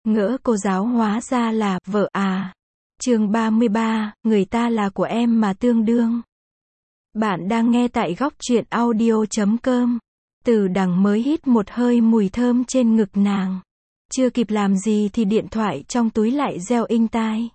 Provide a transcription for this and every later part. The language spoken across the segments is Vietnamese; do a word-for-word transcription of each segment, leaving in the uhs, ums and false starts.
Ngỡ cô giáo hóa ra là vợ à. Chương ba mươi ba, người ta là của em mà tương đương. Bạn đang nghe tại góc truyện audio chấm com. Từ Đằng mới hít một hơi mùi thơm trên ngực nàng. Chưa kịp làm gì thì điện thoại trong túi lại reo inh tai.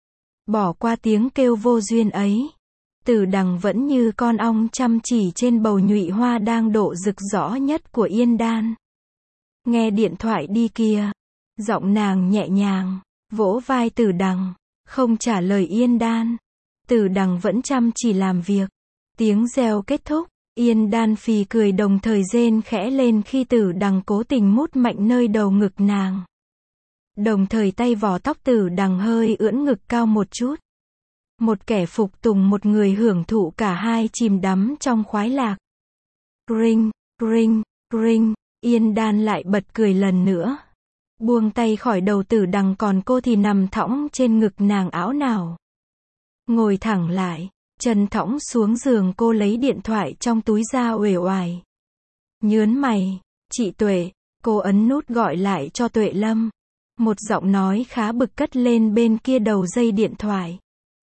Bỏ qua tiếng kêu vô duyên ấy. Từ Đằng vẫn như con ong chăm chỉ trên bầu nhụy hoa đang độ rực rõ nhất của Yên Đan. Nghe điện thoại đi kìa. Giọng nàng nhẹ nhàng, vỗ vai Từ Đằng, không trả lời Yên Đan. Từ Đằng vẫn chăm chỉ làm việc. Tiếng reo kết thúc, Yên Đan phì cười đồng thời rên khẽ lên khi Từ Đằng cố tình mút mạnh nơi đầu ngực nàng. Đồng thời tay vò tóc Từ Đằng hơi ưỡn ngực cao một chút. Một kẻ phục tùng một người hưởng thụ, cả hai chìm đắm trong khoái lạc. Ring, ring, ring, Yên Đan lại bật cười lần nữa. Buông tay khỏi đầu Từ Đằng, còn cô thì nằm thõng trên ngực nàng áo nào. Ngồi thẳng lại, chân thõng xuống giường, cô lấy điện thoại trong túi ra uể oải. Nhớn mày, chị Tuệ, cô ấn nút gọi lại cho Tuệ Lâm. Một giọng nói khá bực cất lên bên kia đầu dây điện thoại.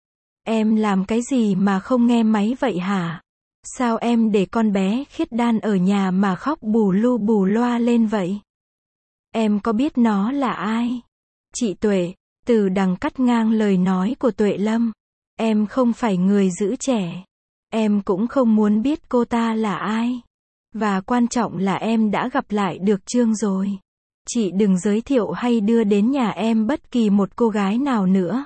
Em làm cái gì mà không nghe máy vậy hả? Sao em để con bé Khiết Đan ở nhà mà khóc bù lu bù loa lên vậy? Em có biết nó là ai? Chị Tuệ, Từ Đằng cắt ngang lời nói của Tuệ Lâm. Em không phải người giữ trẻ. Em cũng không muốn biết cô ta là ai. Và quan trọng là em đã gặp lại được Trương rồi. Chị đừng giới thiệu hay đưa đến nhà em bất kỳ một cô gái nào nữa.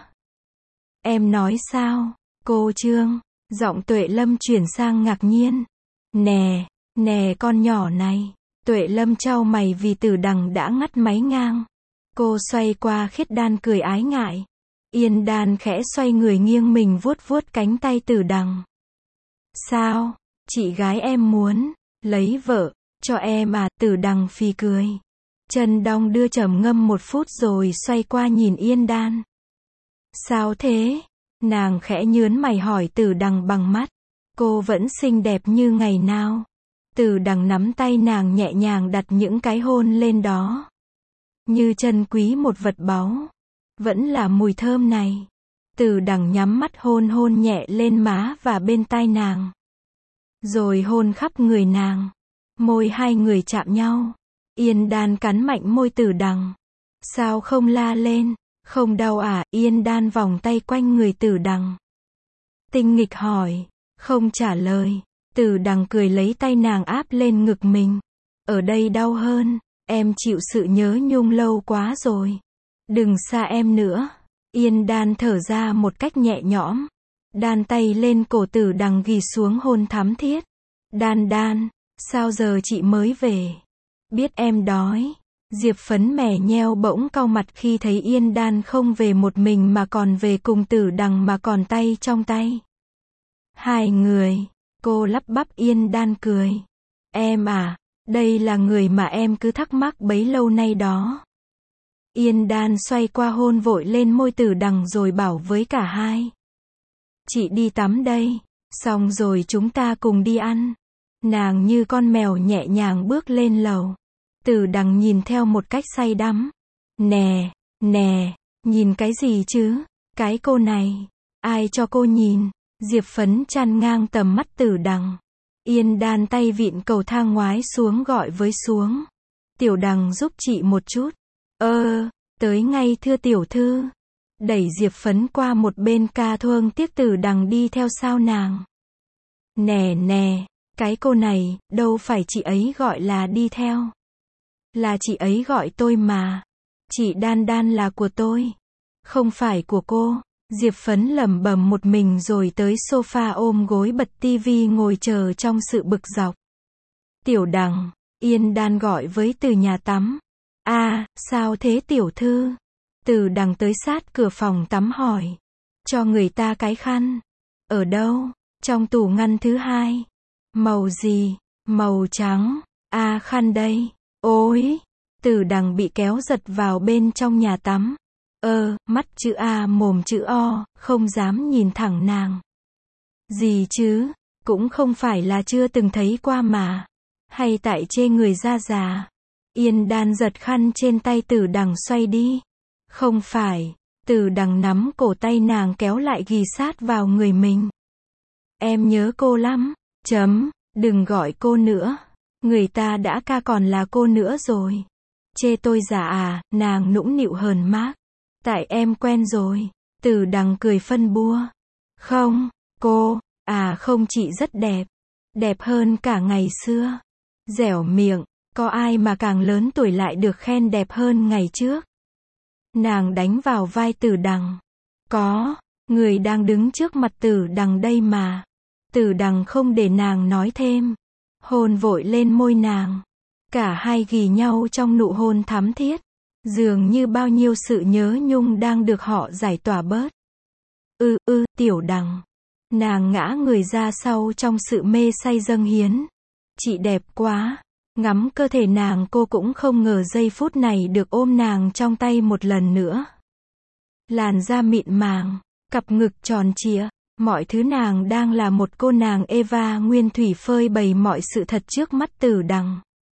Em nói sao? Cô Trương? Giọng Tuệ Lâm chuyển sang ngạc nhiên. Nè, nè con nhỏ này. Tuệ Lâm chau mày vì Từ Đằng đã ngắt máy ngang. Cô xoay qua Khiết Đan cười ái ngại. Yên Đan khẽ xoay người nghiêng mình vuốt vuốt cánh tay Từ Đằng. Sao? Chị gái em muốn lấy vợ cho em à? Từ Đằng phì cười. Chân đong đưa trầm ngâm một phút rồi xoay qua nhìn Yên Đan. Sao thế? Nàng khẽ nhớn mày hỏi Từ Đằng bằng mắt. Cô vẫn xinh đẹp như ngày nào. Từ Đằng nắm tay nàng nhẹ nhàng đặt những cái hôn lên đó. Như trân quý một vật báu. Vẫn là mùi thơm này. Từ Đằng nhắm mắt hôn hôn nhẹ lên má và bên tai nàng. Rồi hôn khắp người nàng. Môi hai người chạm nhau. Yên Đan cắn mạnh môi Từ Đằng. Sao không la lên? Không đau à? Yên Đan vòng tay quanh người Từ Đằng. Tinh nghịch hỏi. Không trả lời. Từ Đằng cười lấy tay nàng áp lên ngực mình. Ở đây đau hơn. Em chịu sự nhớ nhung lâu quá rồi. Đừng xa em nữa. Yên Đan thở ra một cách nhẹ nhõm. Đan tay lên cổ Từ Đằng ghì xuống hôn thắm thiết. Đan Đan, sao giờ chị mới về? Biết em đói. Diệp Phấn mẻ nheo bỗng cau mặt khi thấy Yên Đan không về một mình mà còn về cùng Từ Đằng mà còn tay trong tay. Hai người. Cô lắp bắp. Yên Đan cười. Em à, đây là người mà em cứ thắc mắc bấy lâu nay đó. Yên Đan xoay qua hôn vội lên môi Từ Đằng rồi bảo với cả hai. Chị đi tắm đây, xong rồi chúng ta cùng đi ăn. Nàng như con mèo nhẹ nhàng bước lên lầu. Từ Đằng nhìn theo một cách say đắm. Nè, nè, nhìn cái gì chứ? Cái cô này, ai cho cô nhìn? Diệp Phấn chăn ngang tầm mắt Từ Đằng. Yên Đan tay vịn cầu thang ngoái xuống gọi với xuống. Tiểu Đằng giúp chị một chút. Ơ, tới ngay thưa tiểu thư. Đẩy Diệp Phấn qua một bên, ca thương tiếc Từ Đằng đi theo sau nàng. Nè nè, cái cô này, đâu phải chị ấy gọi là đi theo. Là chị ấy gọi tôi mà. Chị Đan Đan là của tôi. Không phải của cô. Diệp Phấn lẩm bẩm một mình rồi tới sofa ôm gối bật tivi ngồi chờ trong sự bực dọc. Tiểu Đằng, Yên Đan gọi với từ nhà tắm. À, sao thế tiểu thư? Từ Đằng tới sát cửa phòng tắm hỏi. Cho người ta cái khăn. Ở đâu? Trong tủ ngăn thứ hai. Màu gì? Màu trắng. À, khăn đây. Ôi! Từ Đằng bị kéo giật vào bên trong nhà tắm. Ơ, mắt chữ A mồm chữ O, không dám nhìn thẳng nàng. Gì chứ? Cũng không phải là chưa từng thấy qua mà. Hay tại chê người da già. Yên Đan giật khăn trên tay Từ Đằng xoay đi. Không phải. Từ Đằng nắm cổ tay nàng kéo lại ghì sát vào người mình. Em nhớ cô lắm. Chấm. Đừng gọi cô nữa. Người ta đã ca còn là cô nữa rồi. Chê tôi già à, nàng nũng nịu hờn mác. Tại em quen rồi. Từ Đằng cười phân bua. Không, cô, à không chị rất đẹp. Đẹp hơn cả ngày xưa. Dẻo miệng, có ai mà càng lớn tuổi lại được khen đẹp hơn ngày trước. Nàng đánh vào vai Từ Đằng. Có, người đang đứng trước mặt Từ Đằng đây mà. Từ Đằng không để nàng nói thêm. Hôn vội lên môi nàng. Cả hai ghì nhau trong nụ hôn thắm thiết. Dường như bao nhiêu sự nhớ nhung đang được họ giải tỏa bớt. Ư ư, Tiểu Đằng. Nàng ngã người ra sau trong sự mê say dâng hiến. Chị đẹp quá. Ngắm cơ thể nàng cô cũng không ngờ giây phút này được ôm nàng trong tay một lần nữa. Làn da mịn màng, cặp ngực tròn trịa, mọi thứ nàng đang là một cô nàng Eva Nguyên Thủy phơi bày mọi sự thật trước mắt Từ Đằng.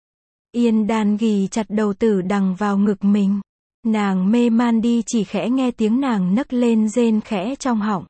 Yên Đan ghì chặt đầu Từ Đằng vào ngực mình. Nàng mê man đi chỉ khẽ nghe tiếng nàng nấc lên rên khẽ trong họng.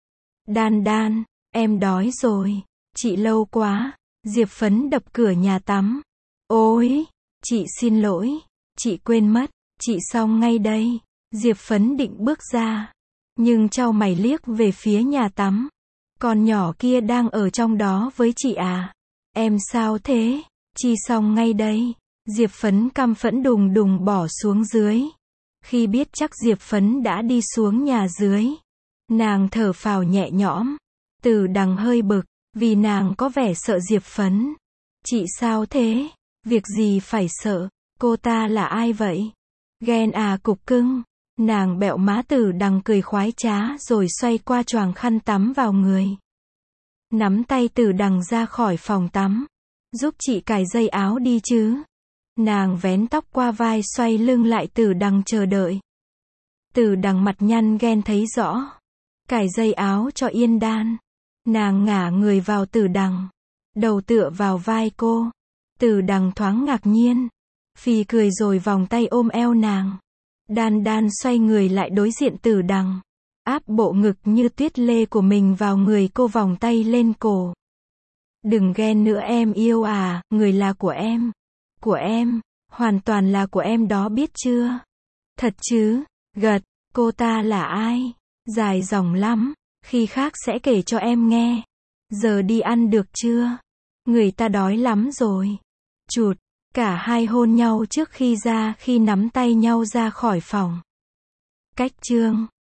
Đan Đan, em đói rồi. Chị lâu quá. Diệp Phấn đập cửa nhà tắm. Ôi, chị xin lỗi. Chị quên mất. Chị xong ngay đây. Diệp Phấn định bước ra. Nhưng chau mày liếc về phía nhà tắm. Con nhỏ kia đang ở trong đó với chị à? Em sao thế? Chi xong ngay đây. Diệp Phấn căm phẫn đùng đùng bỏ xuống dưới. Khi biết chắc Diệp Phấn đã đi xuống nhà dưới, nàng thở phào nhẹ nhõm. Từ Đằng hơi bực, vì nàng có vẻ sợ Diệp Phấn. Chị sao thế? Việc gì phải sợ? Cô ta là ai vậy? Ghen à cục cưng. Nàng bẹo má. Từ Đằng cười khoái trá rồi xoay qua choàng khăn tắm vào người. Nắm tay Từ Đằng ra khỏi phòng tắm. Giúp chị cài dây áo đi chứ. Nàng vén tóc qua vai xoay lưng lại Từ Đằng chờ đợi. Từ Đằng mặt nhăn ghen thấy rõ. Cài dây áo cho Yên Đan. Nàng ngả người vào Từ Đằng. Đầu tựa vào vai cô. Từ Đằng thoáng ngạc nhiên. Phì cười rồi vòng tay ôm eo nàng. Đan Đan xoay người lại đối diện Từ Đằng. Áp bộ ngực như tuyết lê của mình vào người cô, vòng tay lên cổ. Đừng ghen nữa em yêu à, người là của em. Của em, hoàn toàn là của em đó biết chưa? Thật chứ? Gật, cô ta là ai? Dài dòng lắm, khi khác sẽ kể cho em nghe. Giờ đi ăn được chưa? Người ta đói lắm rồi. Chụt, cả hai hôn nhau trước khi ra, khi nắm tay nhau ra khỏi phòng. Cách chương